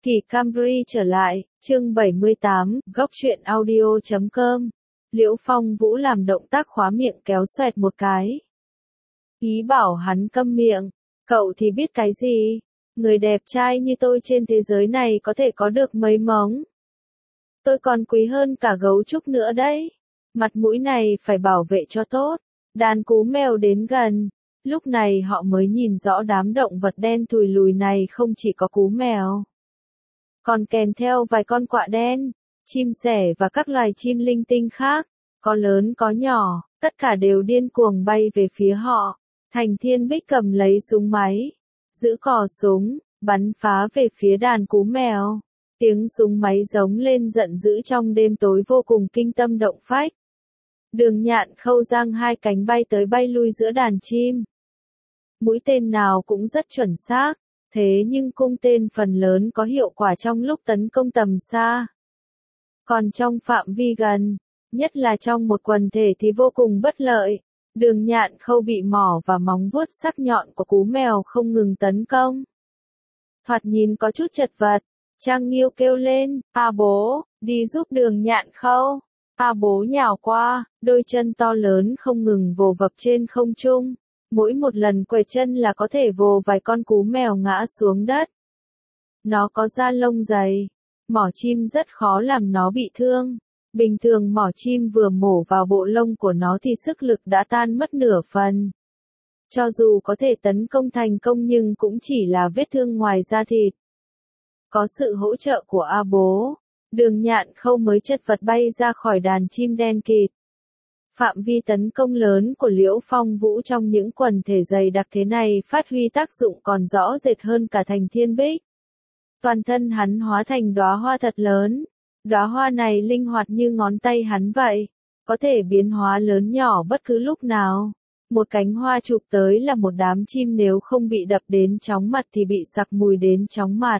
Kỳ Camry trở lại, chương 78, góc truyện audio.com. Liễu Phong Vũ làm động tác khóa miệng kéo xoẹt một cái. Ý bảo hắn câm miệng, cậu thì biết cái gì? Người đẹp trai như tôi trên thế giới này có thể có được mấy móng. Tôi còn quý hơn cả gấu trúc nữa đấy. Mặt mũi này phải bảo vệ cho tốt. Đàn cú mèo đến gần. Lúc này họ mới nhìn rõ đám động vật đen thùi lùi này không chỉ có cú mèo. Còn kèm theo vài con quạ đen, chim sẻ và các loài chim linh tinh khác, có lớn có nhỏ, tất cả đều điên cuồng bay về phía họ. Thành Thiên Bích cầm lấy súng máy, giữ cò súng, bắn phá về phía đàn cú mèo. Tiếng súng máy giống lên giận dữ trong đêm tối vô cùng kinh tâm động phách. Đường Nhạn Khâu giang hai cánh bay tới bay lui giữa đàn chim. Mũi tên nào cũng rất chuẩn xác. Thế nhưng cung tên phần lớn có hiệu quả trong lúc tấn công tầm xa. Còn trong phạm vi gần, nhất là trong một quần thể thì vô cùng bất lợi. Đường Nhạn Khâu bị mỏ và móng vuốt sắc nhọn của cú mèo không ngừng tấn công. Thoạt nhìn có chút chật vật, Trang Nghiêu kêu lên, bố, đi giúp Đường Nhạn Khâu. Bố nhào qua, đôi chân to lớn không ngừng vồ vập trên không trung. Mỗi một lần quệt chân là có thể vồ vài con cú mèo ngã xuống đất. Nó có da lông dày. Mỏ chim rất khó làm nó bị thương. Bình thường mỏ chim vừa mổ vào bộ lông của nó thì sức lực đã tan mất nửa phần. Cho dù có thể tấn công thành công nhưng cũng chỉ là vết thương ngoài da thịt. Có sự hỗ trợ của bố, Đường Nhạn Khâu mới chật vật bay ra khỏi đàn chim đen kịt. Phạm vi tấn công lớn của Liễu Phong Vũ trong những quần thể dày đặc thế này phát huy tác dụng còn rõ rệt hơn cả Thành Thiên Bích. Toàn thân hắn hóa thành đóa hoa thật lớn. Đóa hoa này linh hoạt như ngón tay hắn vậy, có thể biến hóa lớn nhỏ bất cứ lúc nào. Một cánh hoa chụp tới là một đám chim, nếu không bị đập đến chóng mặt thì bị sặc mùi đến chóng mặt.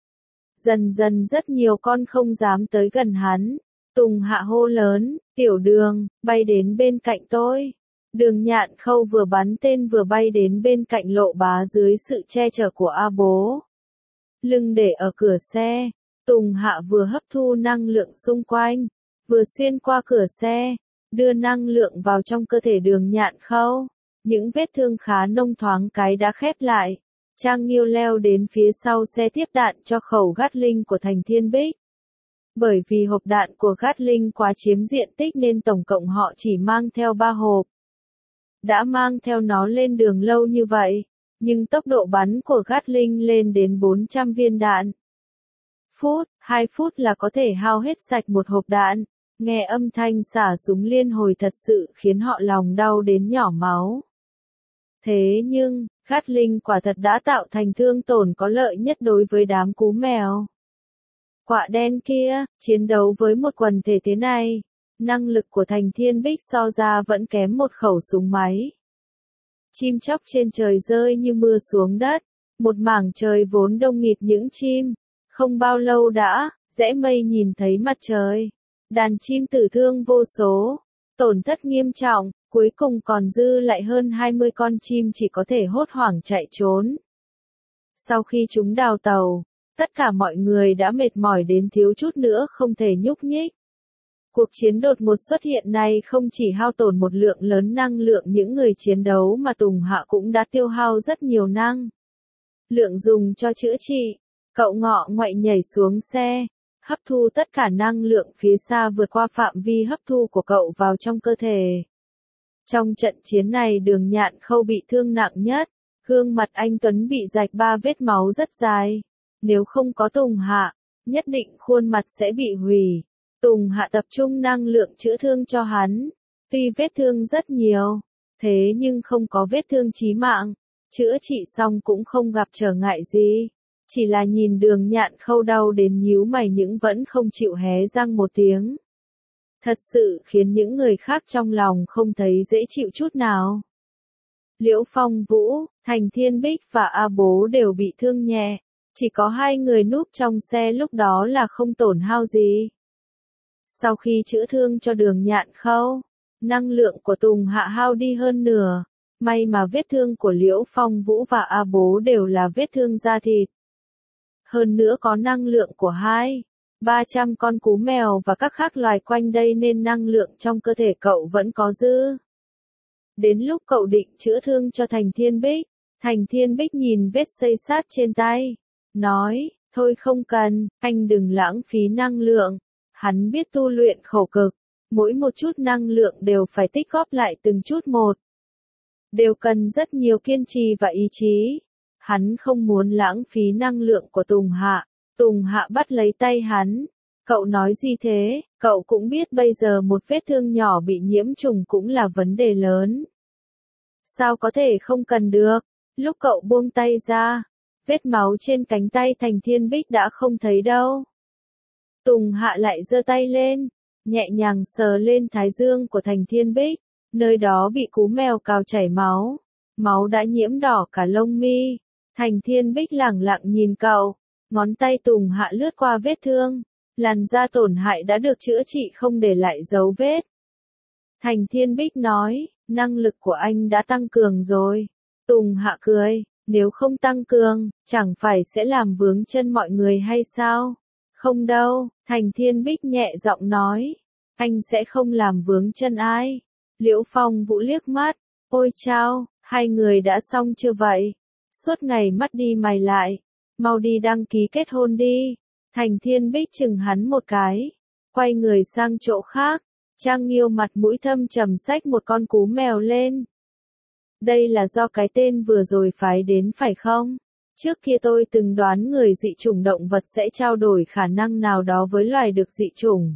Dần dần rất nhiều con không dám tới gần hắn. Tùng Hạ hô lớn, Tiểu Đường, bay đến bên cạnh tôi. Đường Nhạn Khâu vừa bắn tên vừa bay đến bên cạnh Lộ Bá dưới sự che chở của bố. Lưng để ở cửa xe, Tùng Hạ vừa hấp thu năng lượng xung quanh, vừa xuyên qua cửa xe, đưa năng lượng vào trong cơ thể Đường Nhạn Khâu. Những vết thương khá nông thoáng cái đã khép lại. Trang Nghiêu leo đến phía sau xe tiếp đạn cho khẩu Gatling của Thành Thiên Bích. Bởi vì hộp đạn của Gatling quá chiếm diện tích nên tổng cộng họ chỉ mang theo 3 hộp. Đã mang theo nó lên đường lâu như vậy, nhưng tốc độ bắn của Gatling lên đến 400 viên đạn. 2 phút là có thể hao hết sạch một hộp đạn. Nghe âm thanh xả súng liên hồi thật sự khiến họ lòng đau đến nhỏ máu. Thế nhưng, Gatling quả thật đã tạo thành thương tổn có lợi nhất đối với đám cú mèo. Quạ đen kia, chiến đấu với một quần thể thế này, năng lực của Thành Thiên Bích so ra vẫn kém một khẩu súng máy. Chim chóc trên trời rơi như mưa xuống đất, một mảng trời vốn đông nghịt những chim, không bao lâu đã, rẽ mây nhìn thấy mặt trời. Đàn chim tử thương vô số, tổn thất nghiêm trọng, cuối cùng còn dư lại hơn 20 con chim chỉ có thể hốt hoảng chạy trốn. Sau khi chúng đào tàu, tất cả mọi người đã mệt mỏi đến thiếu chút nữa không thể nhúc nhích. Cuộc chiến đột ngột xuất hiện này không chỉ hao tổn một lượng lớn năng lượng những người chiến đấu mà Tùng Hạ cũng đã tiêu hao rất nhiều năng lượng dùng cho chữa trị. Cậu ngọ ngoại nhảy xuống xe, hấp thu tất cả năng lượng phía xa vượt qua phạm vi hấp thu của cậu vào trong cơ thể. Trong trận chiến này Đường Nhạn Khâu bị thương nặng nhất, gương mặt anh Tuấn bị rạch 3 vết máu rất dài. Nếu không có Tùng Hạ, nhất định khuôn mặt sẽ bị hủy. Tùng Hạ tập trung năng lượng chữa thương cho hắn. Tuy vết thương rất nhiều, thế nhưng không có vết thương chí mạng. Chữa trị xong cũng không gặp trở ngại gì. Chỉ là nhìn Đường Nhạn Khâu đau đến nhíu mày nhưng vẫn không chịu hé răng một tiếng. Thật sự khiến những người khác trong lòng không thấy dễ chịu chút nào. Liễu Phong Vũ, Thành Thiên Bích và bố đều bị thương nhẹ. Chỉ có 2 người núp trong xe lúc đó là không tổn hao gì. Sau khi chữa thương cho Đường Nhạn Khâu, năng lượng của Tùng Hạ hao đi hơn nửa. May mà vết thương của Liễu Phong Vũ và bố đều là vết thương da thịt. hơn nữa có năng lượng của 300 con cú mèo và các khác loài quanh đây nên năng lượng trong cơ thể cậu vẫn có dư. Đến lúc cậu định chữa thương cho Thành Thiên Bích nhìn vết xây sát trên tay, nói, thôi không cần, anh đừng lãng phí năng lượng. Hắn biết tu luyện khổ cực, mỗi một chút năng lượng đều phải tích góp lại từng chút một. Đều cần rất nhiều kiên trì và ý chí. Hắn không muốn lãng phí năng lượng của Tùng Hạ. Tùng Hạ bắt lấy tay hắn. Cậu nói gì thế? Cậu cũng biết bây giờ một vết thương nhỏ bị nhiễm trùng cũng là vấn đề lớn. Sao có thể không cần được? Lúc cậu buông tay ra, vết máu trên cánh tay Thành Thiên Bích đã không thấy đâu. Tùng Hạ lại giơ tay lên, nhẹ nhàng sờ lên thái dương của Thành Thiên Bích, nơi đó bị cú mèo cào chảy máu. Máu đã nhiễm đỏ cả lông mi. Thành Thiên Bích lẳng lặng nhìn cậu, ngón tay Tùng Hạ lướt qua vết thương. Làn da tổn hại đã được chữa trị không để lại dấu vết. Thành Thiên Bích nói, năng lực của anh đã tăng cường rồi. Tùng Hạ cười, nếu không tăng cường, chẳng phải sẽ làm vướng chân mọi người hay sao? Không đâu, Thành Thiên Bích nhẹ giọng nói, anh sẽ không làm vướng chân ai. Liễu Phong Vũ liếc mắt, ôi chao, hai người đã xong chưa vậy? Suốt ngày mắt đi mày lại, mau đi đăng ký kết hôn đi. Thành Thiên Bích chừng hắn một cái, quay người sang chỗ khác. Trang Nghiêu mặt mũi thâm trầm xách một con cú mèo lên. Đây là do cái tên vừa rồi phái đến phải không? Trước kia tôi từng đoán người dị chủng động vật sẽ trao đổi khả năng nào đó với loài được dị chủng.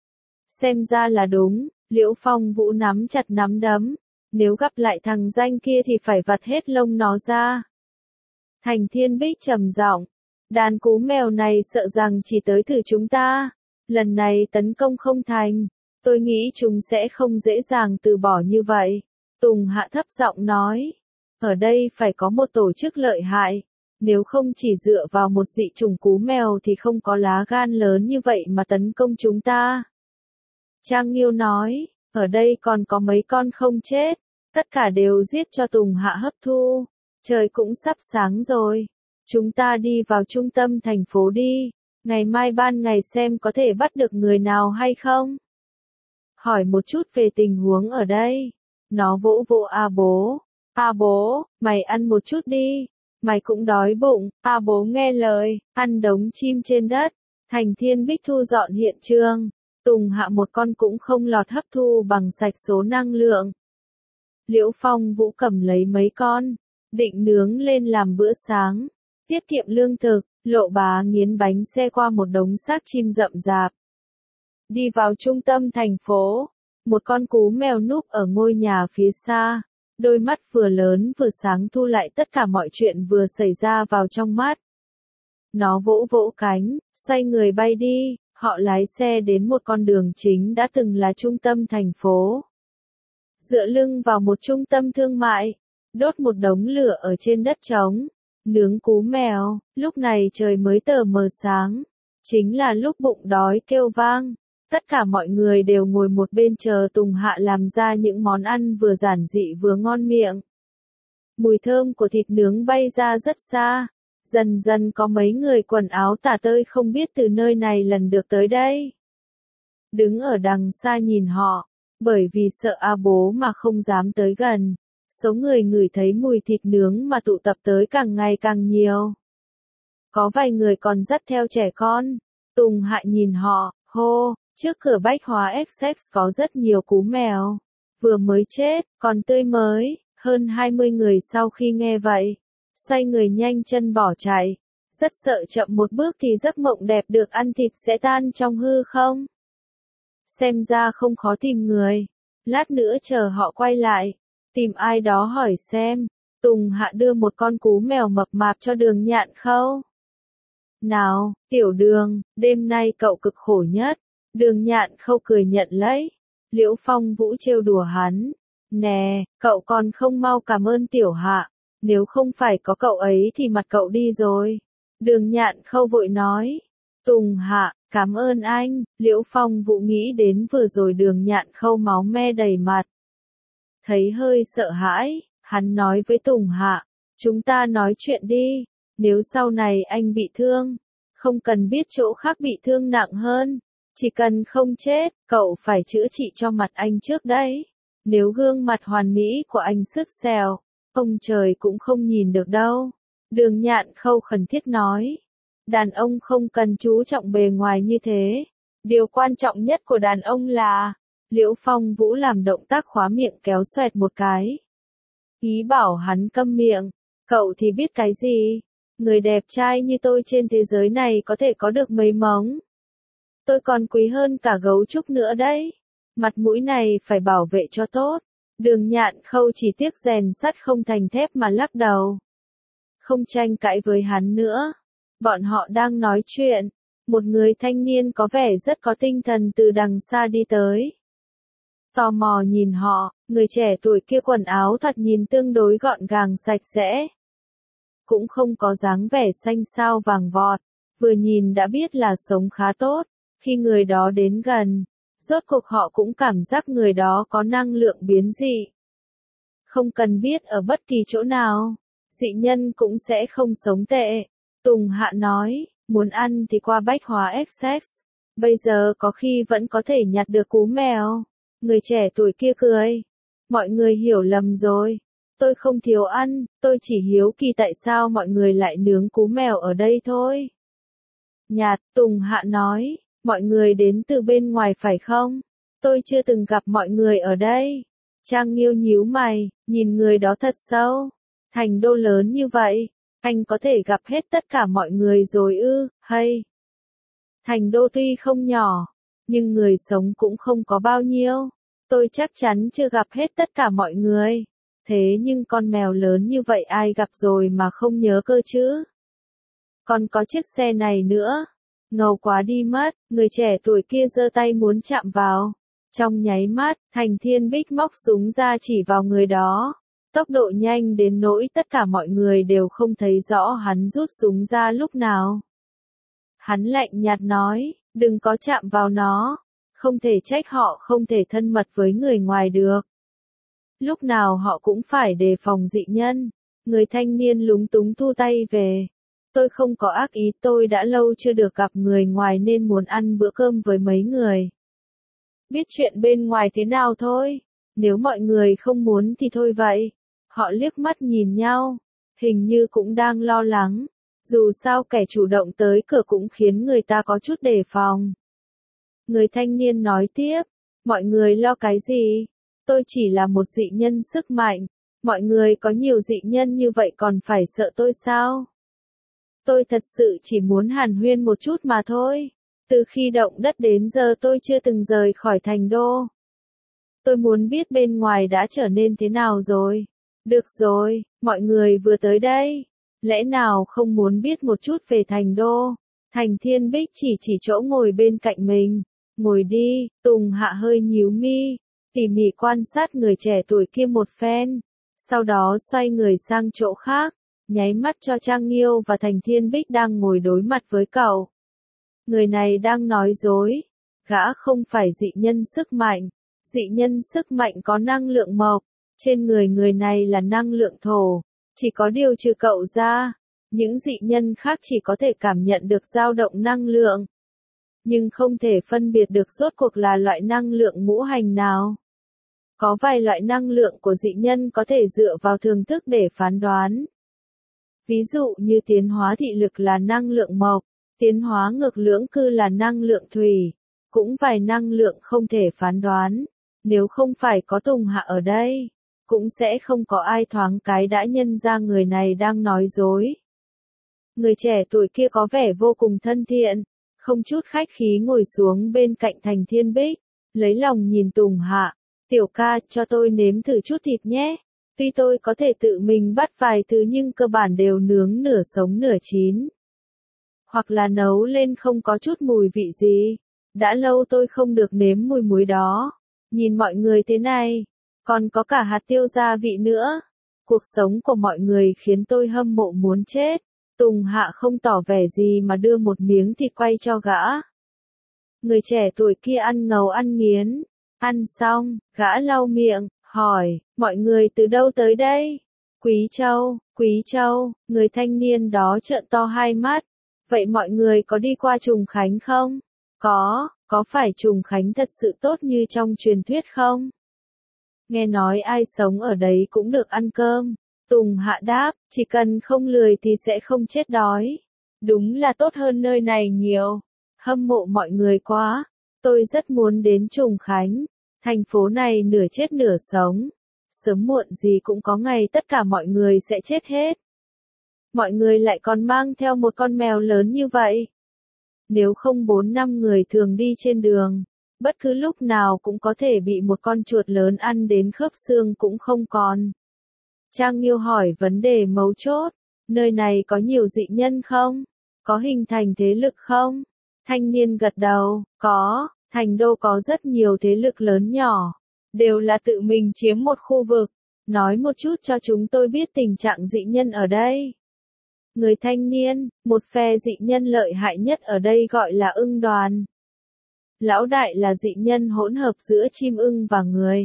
Xem ra là đúng, Liễu Phong Vũ nắm chặt nắm đấm. Nếu gặp lại thằng danh kia thì phải vặt hết lông nó ra. Thành Thiên Bích trầm giọng, đàn cú mèo này sợ rằng chỉ tới thử chúng ta. Lần này tấn công không thành, tôi nghĩ chúng sẽ không dễ dàng từ bỏ như vậy. Tùng Hạ thấp giọng nói, ở đây phải có một tổ chức lợi hại, nếu không chỉ dựa vào một dị chủng cú mèo thì không có lá gan lớn như vậy mà tấn công chúng ta. Trang Nghiêu nói, ở đây còn có mấy con không chết, tất cả đều giết cho Tùng Hạ hấp thu. Trời cũng sắp sáng rồi, chúng ta đi vào trung tâm thành phố đi, ngày mai ban ngày xem có thể bắt được người nào hay không. Hỏi một chút về tình huống ở đây. Nó vỗ vỗ A bố. A bố, mày ăn một chút đi. Mày cũng đói bụng. A bố nghe lời, ăn đống chim trên đất. Thành Thiên Bích thu dọn hiện trường. Tùng Hạ một con cũng không lọt hấp thu bằng sạch số năng lượng. Liễu Phong Vũ cầm lấy mấy con, định nướng lên làm bữa sáng. Tiết kiệm lương thực, Lộ Bá nghiến bánh xe qua một đống xác chim rậm rạp. Đi vào trung tâm thành phố, một con cú mèo núp ở ngôi nhà phía xa, đôi mắt vừa lớn vừa sáng thu lại tất cả mọi chuyện vừa xảy ra vào trong mắt. Nó vỗ vỗ cánh, xoay người bay đi, họ lái xe đến một con đường chính đã từng là trung tâm thành phố. Dựa lưng vào một trung tâm thương mại, đốt một đống lửa ở trên đất trống, nướng cú mèo, lúc này trời mới tờ mờ sáng, chính là lúc bụng đói kêu vang. Tất cả mọi người đều ngồi một bên chờ Tùng Hạ làm ra những món ăn vừa giản dị vừa ngon miệng. Mùi thơm của thịt nướng bay ra rất xa, dần dần có mấy người quần áo tả tơi không biết từ nơi này lần được tới đây. Đứng ở đằng xa nhìn họ, bởi vì sợ A bố mà không dám tới gần, số người ngửi thấy mùi thịt nướng mà tụ tập tới càng ngày càng nhiều. Có vài người còn dắt theo trẻ con, Tùng Hạ nhìn họ, hô. Trước cửa Bách Hóa XX có rất nhiều cú mèo, vừa mới chết, còn tươi mới. Hơn 20 người sau khi nghe vậy, xoay người nhanh chân bỏ chạy, rất sợ chậm một bước thì giấc mộng đẹp được ăn thịt sẽ tan trong hư không. Xem ra không khó tìm người, lát nữa chờ họ quay lại, tìm ai đó hỏi xem, Tùng Hạ đưa một con cú mèo mập mạp cho Đường Nhạn Khâu. Nào, Tiểu Đường, đêm nay cậu cực khổ nhất. Đường Nhạn Khâu cười nhận lấy. Liễu Phong Vũ trêu đùa hắn. Nè, cậu còn không mau cảm ơn Tiểu Hạ. Nếu không phải có cậu ấy thì mặt cậu đi rồi. Đường Nhạn Khâu vội nói. Tùng Hạ, cảm ơn anh. Liễu Phong Vũ nghĩ đến vừa rồi Đường Nhạn Khâu máu me đầy mặt. Thấy hơi sợ hãi, hắn nói với Tùng Hạ. Chúng ta nói chuyện đi. Nếu sau này anh bị thương, không cần biết chỗ khác bị thương nặng hơn, chỉ cần không chết, cậu phải chữa trị cho mặt anh trước đấy. Nếu gương mặt hoàn mỹ của anh sứt xèo, ông trời cũng không nhìn được đâu. Đường Nhạn Khâu khẩn thiết nói. Đàn ông không cần chú trọng bề ngoài như thế. Điều quan trọng nhất của đàn ông là, Liễu Phong Vũ làm động tác khóa miệng kéo xoẹt một cái. Ý bảo hắn câm miệng, cậu thì biết cái gì? Người đẹp trai như tôi trên thế giới này có thể có được mấy mống. Tôi còn quý hơn cả gấu trúc nữa đấy. Mặt mũi này phải bảo vệ cho tốt. Đường Nhạn Khâu chỉ tiếc rèn sắt không thành thép mà lắc đầu. Không tranh cãi với hắn nữa. Bọn họ đang nói chuyện. Một người thanh niên có vẻ rất có tinh thần từ đằng xa đi tới. Tò mò nhìn họ, người trẻ tuổi kia quần áo thật nhìn tương đối gọn gàng sạch sẽ. Cũng không có dáng vẻ xanh xao vàng vọt, vừa nhìn đã biết là sống khá tốt. Khi người đó đến gần, rốt cuộc họ cũng cảm giác người đó có năng lượng biến dị. Không cần biết ở bất kỳ chỗ nào, dị nhân cũng sẽ không sống tệ. Tùng Hạ nói, muốn ăn thì qua Bách Hóa Express, bây giờ có khi vẫn có thể nhặt được cú mèo. Người trẻ tuổi kia cười. Mọi người hiểu lầm rồi. Tôi không thiếu ăn, tôi chỉ hiếu kỳ tại sao mọi người lại nướng cú mèo ở đây thôi. Nhạt, Tùng Hạ nói, mọi người đến từ bên ngoài phải không? Tôi chưa từng gặp mọi người ở đây. Trang Nghiêu nhíu mày, nhìn người đó thật sâu. Thành đô lớn như vậy, anh có thể gặp hết tất cả mọi người rồi ư, hay? Thành đô tuy không nhỏ, nhưng người sống cũng không có bao nhiêu. Tôi chắc chắn chưa gặp hết tất cả mọi người. Thế nhưng con mèo lớn như vậy ai gặp rồi mà không nhớ cơ chứ? Còn có chiếc xe này nữa. Ngầu quá đi mất, người trẻ tuổi kia giơ tay muốn chạm vào. Trong nháy mắt, Thành Thiên Bích móc súng ra chỉ vào người đó. Tốc độ nhanh đến nỗi tất cả mọi người đều không thấy rõ hắn rút súng ra lúc nào. Hắn lạnh nhạt nói, đừng có chạm vào nó. Không thể trách họ không thể thân mật với người ngoài được. Lúc nào họ cũng phải đề phòng dị nhân. Người thanh niên lúng túng thu tay về. Tôi không có ác ý, tôi đã lâu chưa được gặp người ngoài nên muốn ăn bữa cơm với mấy người. Biết chuyện bên ngoài thế nào thôi. Nếu mọi người không muốn thì thôi vậy. Họ liếc mắt nhìn nhau. Hình như cũng đang lo lắng. Dù sao kẻ chủ động tới cửa cũng khiến người ta có chút đề phòng. Người thanh niên nói tiếp. Mọi người lo cái gì? Tôi chỉ là một dị nhân sức mạnh. Mọi người có nhiều dị nhân như vậy còn phải sợ tôi sao? Tôi thật sự chỉ muốn hàn huyên một chút mà thôi. Từ khi động đất đến giờ tôi chưa từng rời khỏi thành đô. Tôi muốn biết bên ngoài đã trở nên thế nào rồi. Được rồi, mọi người vừa tới đây. Lẽ nào không muốn biết một chút về thành đô? Thành Thiên Bích chỉ chỗ ngồi bên cạnh mình. Ngồi đi, Tùng Hạ hơi nhíu mi. Tỉ mỉ quan sát người trẻ tuổi kia một phen. Sau đó xoay người sang chỗ khác. Nháy mắt cho Trang Nghiêu và Thành Thiên Bích đang ngồi đối mặt với cậu. Người này đang nói dối. Gã không phải dị nhân sức mạnh. Dị nhân sức mạnh có năng lượng mộc. Trên người người này là năng lượng thổ. Chỉ có điều trừ cậu ra. Những dị nhân khác chỉ có thể cảm nhận được dao động năng lượng. Nhưng không thể phân biệt được rốt cuộc là loại năng lượng ngũ hành nào. Có vài loại năng lượng của dị nhân có thể dựa vào thường thức để phán đoán. Ví dụ như tiến hóa thị lực là năng lượng mộc, tiến hóa ngược lưỡng cư là năng lượng thủy, cũng vài năng lượng không thể phán đoán. Nếu không phải có Tùng Hạ ở đây, cũng sẽ không có ai thoáng cái đã nhận ra người này đang nói dối. Người trẻ tuổi kia có vẻ vô cùng thân thiện, không chút khách khí ngồi xuống bên cạnh Thành Thiên Bích, lấy lòng nhìn Tùng Hạ. Tiểu ca, cho tôi nếm thử chút thịt nhé. Tuy tôi có thể tự mình bắt vài thứ nhưng cơ bản đều nướng nửa sống nửa chín. Hoặc là nấu lên không có chút mùi vị gì. Đã lâu tôi không được nếm mùi muối đó. Nhìn mọi người thế này, còn có cả hạt tiêu gia vị nữa. Cuộc sống của mọi người khiến tôi hâm mộ muốn chết. Tùng Hạ không tỏ vẻ gì mà đưa một miếng thịt quay cho gã. Người trẻ tuổi kia ăn ngầu ăn nghiến. Ăn xong, gã lau miệng, hỏi, mọi người từ đâu tới đây? Quý Châu, người thanh niên đó trợn to hai mắt. Vậy mọi người có đi qua Trùng Khánh không? Có phải Trùng Khánh thật sự tốt như trong truyền thuyết không? Nghe nói ai sống ở đấy cũng được ăn cơm. Tùng Hạ đáp, chỉ cần không lười thì sẽ không chết đói. Đúng là tốt hơn nơi này nhiều. Hâm mộ mọi người quá. Tôi rất muốn đến Trùng Khánh. Thành phố này nửa chết nửa sống. Sớm muộn gì cũng có ngày tất cả mọi người sẽ chết hết. Mọi người lại còn mang theo một con mèo lớn như vậy. Nếu không 4-5 người thường đi trên đường, bất cứ lúc nào cũng có thể bị một con chuột lớn ăn đến khớp xương cũng không còn. Trang Nghiêu hỏi vấn đề mấu chốt, nơi này có nhiều dị nhân không? Có hình thành thế lực không? Thanh niên gật đầu, có, thành đô có rất nhiều thế lực lớn nhỏ, đều là tự mình chiếm một khu vực. Nói một chút cho chúng tôi biết tình trạng dị nhân ở đây. Người thanh niên, một phe dị nhân lợi hại nhất ở đây gọi là ưng đoàn. Lão đại là dị nhân hỗn hợp giữa chim ưng và người.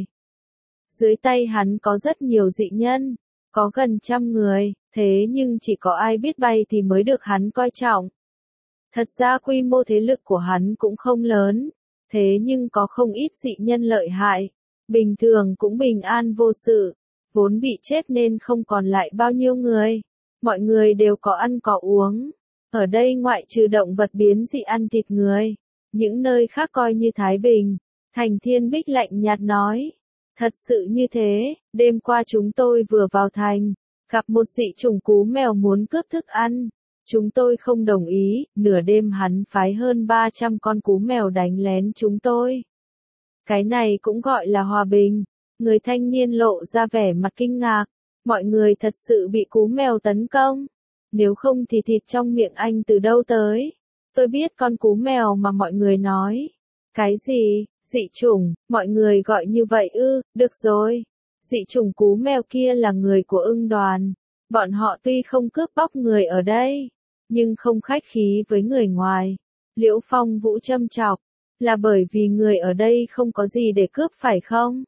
Dưới tay hắn có rất nhiều dị nhân, có gần 100 người, thế nhưng chỉ có ai biết bay thì mới được hắn coi trọng. Thật ra quy mô thế lực của hắn cũng không lớn, thế nhưng có không ít dị nhân lợi hại, bình thường cũng bình an vô sự, vốn bị chết nên không còn lại bao nhiêu người. Mọi người đều có ăn có uống. Ở đây ngoại trừ động vật biến dị ăn thịt người, những nơi khác coi như Thái Bình. Thành Thiên Bích lạnh nhạt nói. Thật sự như thế, đêm qua chúng tôi vừa vào thành, gặp một dị chủng cú mèo muốn cướp thức ăn. Chúng tôi không đồng ý, nửa đêm hắn phái hơn 300 con cú mèo đánh lén chúng tôi. Cái này cũng gọi là hòa bình. Người thanh niên lộ ra vẻ mặt kinh ngạc. Mọi người thật sự bị cú mèo tấn công. Nếu không thì thịt trong miệng anh từ đâu tới? Tôi biết con cú mèo mà mọi người nói. Cái gì? Dị chủng, mọi người gọi như vậy ư? Được rồi. Dị chủng cú mèo kia là người của ưng đoàn. Bọn họ tuy không cướp bóc người ở đây, nhưng không khách khí với người ngoài. Liễu Phong Vũ châm chọc. Là bởi vì người ở đây không có gì để cướp phải không?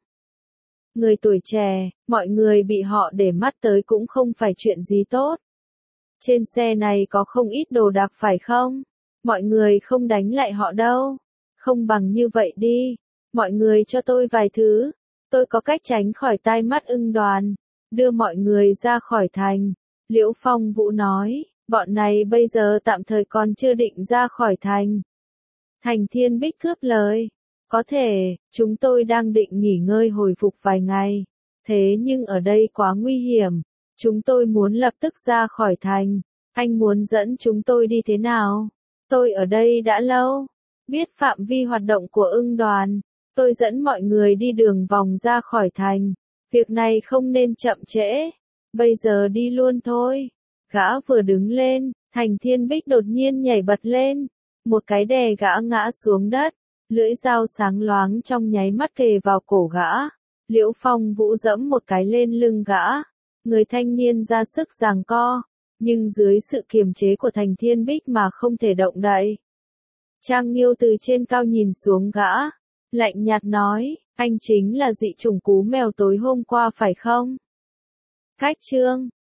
Người tuổi trẻ, mọi người bị họ để mắt tới cũng không phải chuyện gì tốt. Trên xe này có không ít đồ đạc phải không? Mọi người không đánh lại họ đâu. Không bằng như vậy đi. Mọi người cho tôi vài thứ. Tôi có cách tránh khỏi tai mắt ưng đoàn. Đưa mọi người ra khỏi thành. Liễu Phong Vũ nói, bọn này bây giờ tạm thời còn chưa định ra khỏi thành. Thành Thiên Bích cướp lời. Có thể, chúng tôi đang định nghỉ ngơi hồi phục vài ngày. Thế nhưng ở đây quá nguy hiểm. Chúng tôi muốn lập tức ra khỏi thành. Anh muốn dẫn chúng tôi đi thế nào? Tôi ở đây đã lâu. Biết phạm vi hoạt động của ưng đoàn. Tôi dẫn mọi người đi đường vòng ra khỏi thành. Việc này không nên chậm trễ. Bây giờ đi luôn thôi. Gã vừa đứng lên, Thành Thiên Bích đột nhiên nhảy bật lên. Một cái đè gã ngã xuống đất. Lưỡi dao sáng loáng trong nháy mắt kề vào cổ gã. Liễu Phong Vũ giẫm một cái lên lưng gã. Người thanh niên ra sức giằng co, nhưng dưới sự kiềm chế của Thành Thiên Bích mà không thể động đậy. Trang Nghiêu từ trên cao nhìn xuống gã, lạnh nhạt nói, anh chính là dị chủng cú mèo tối hôm qua phải không? Khách trương,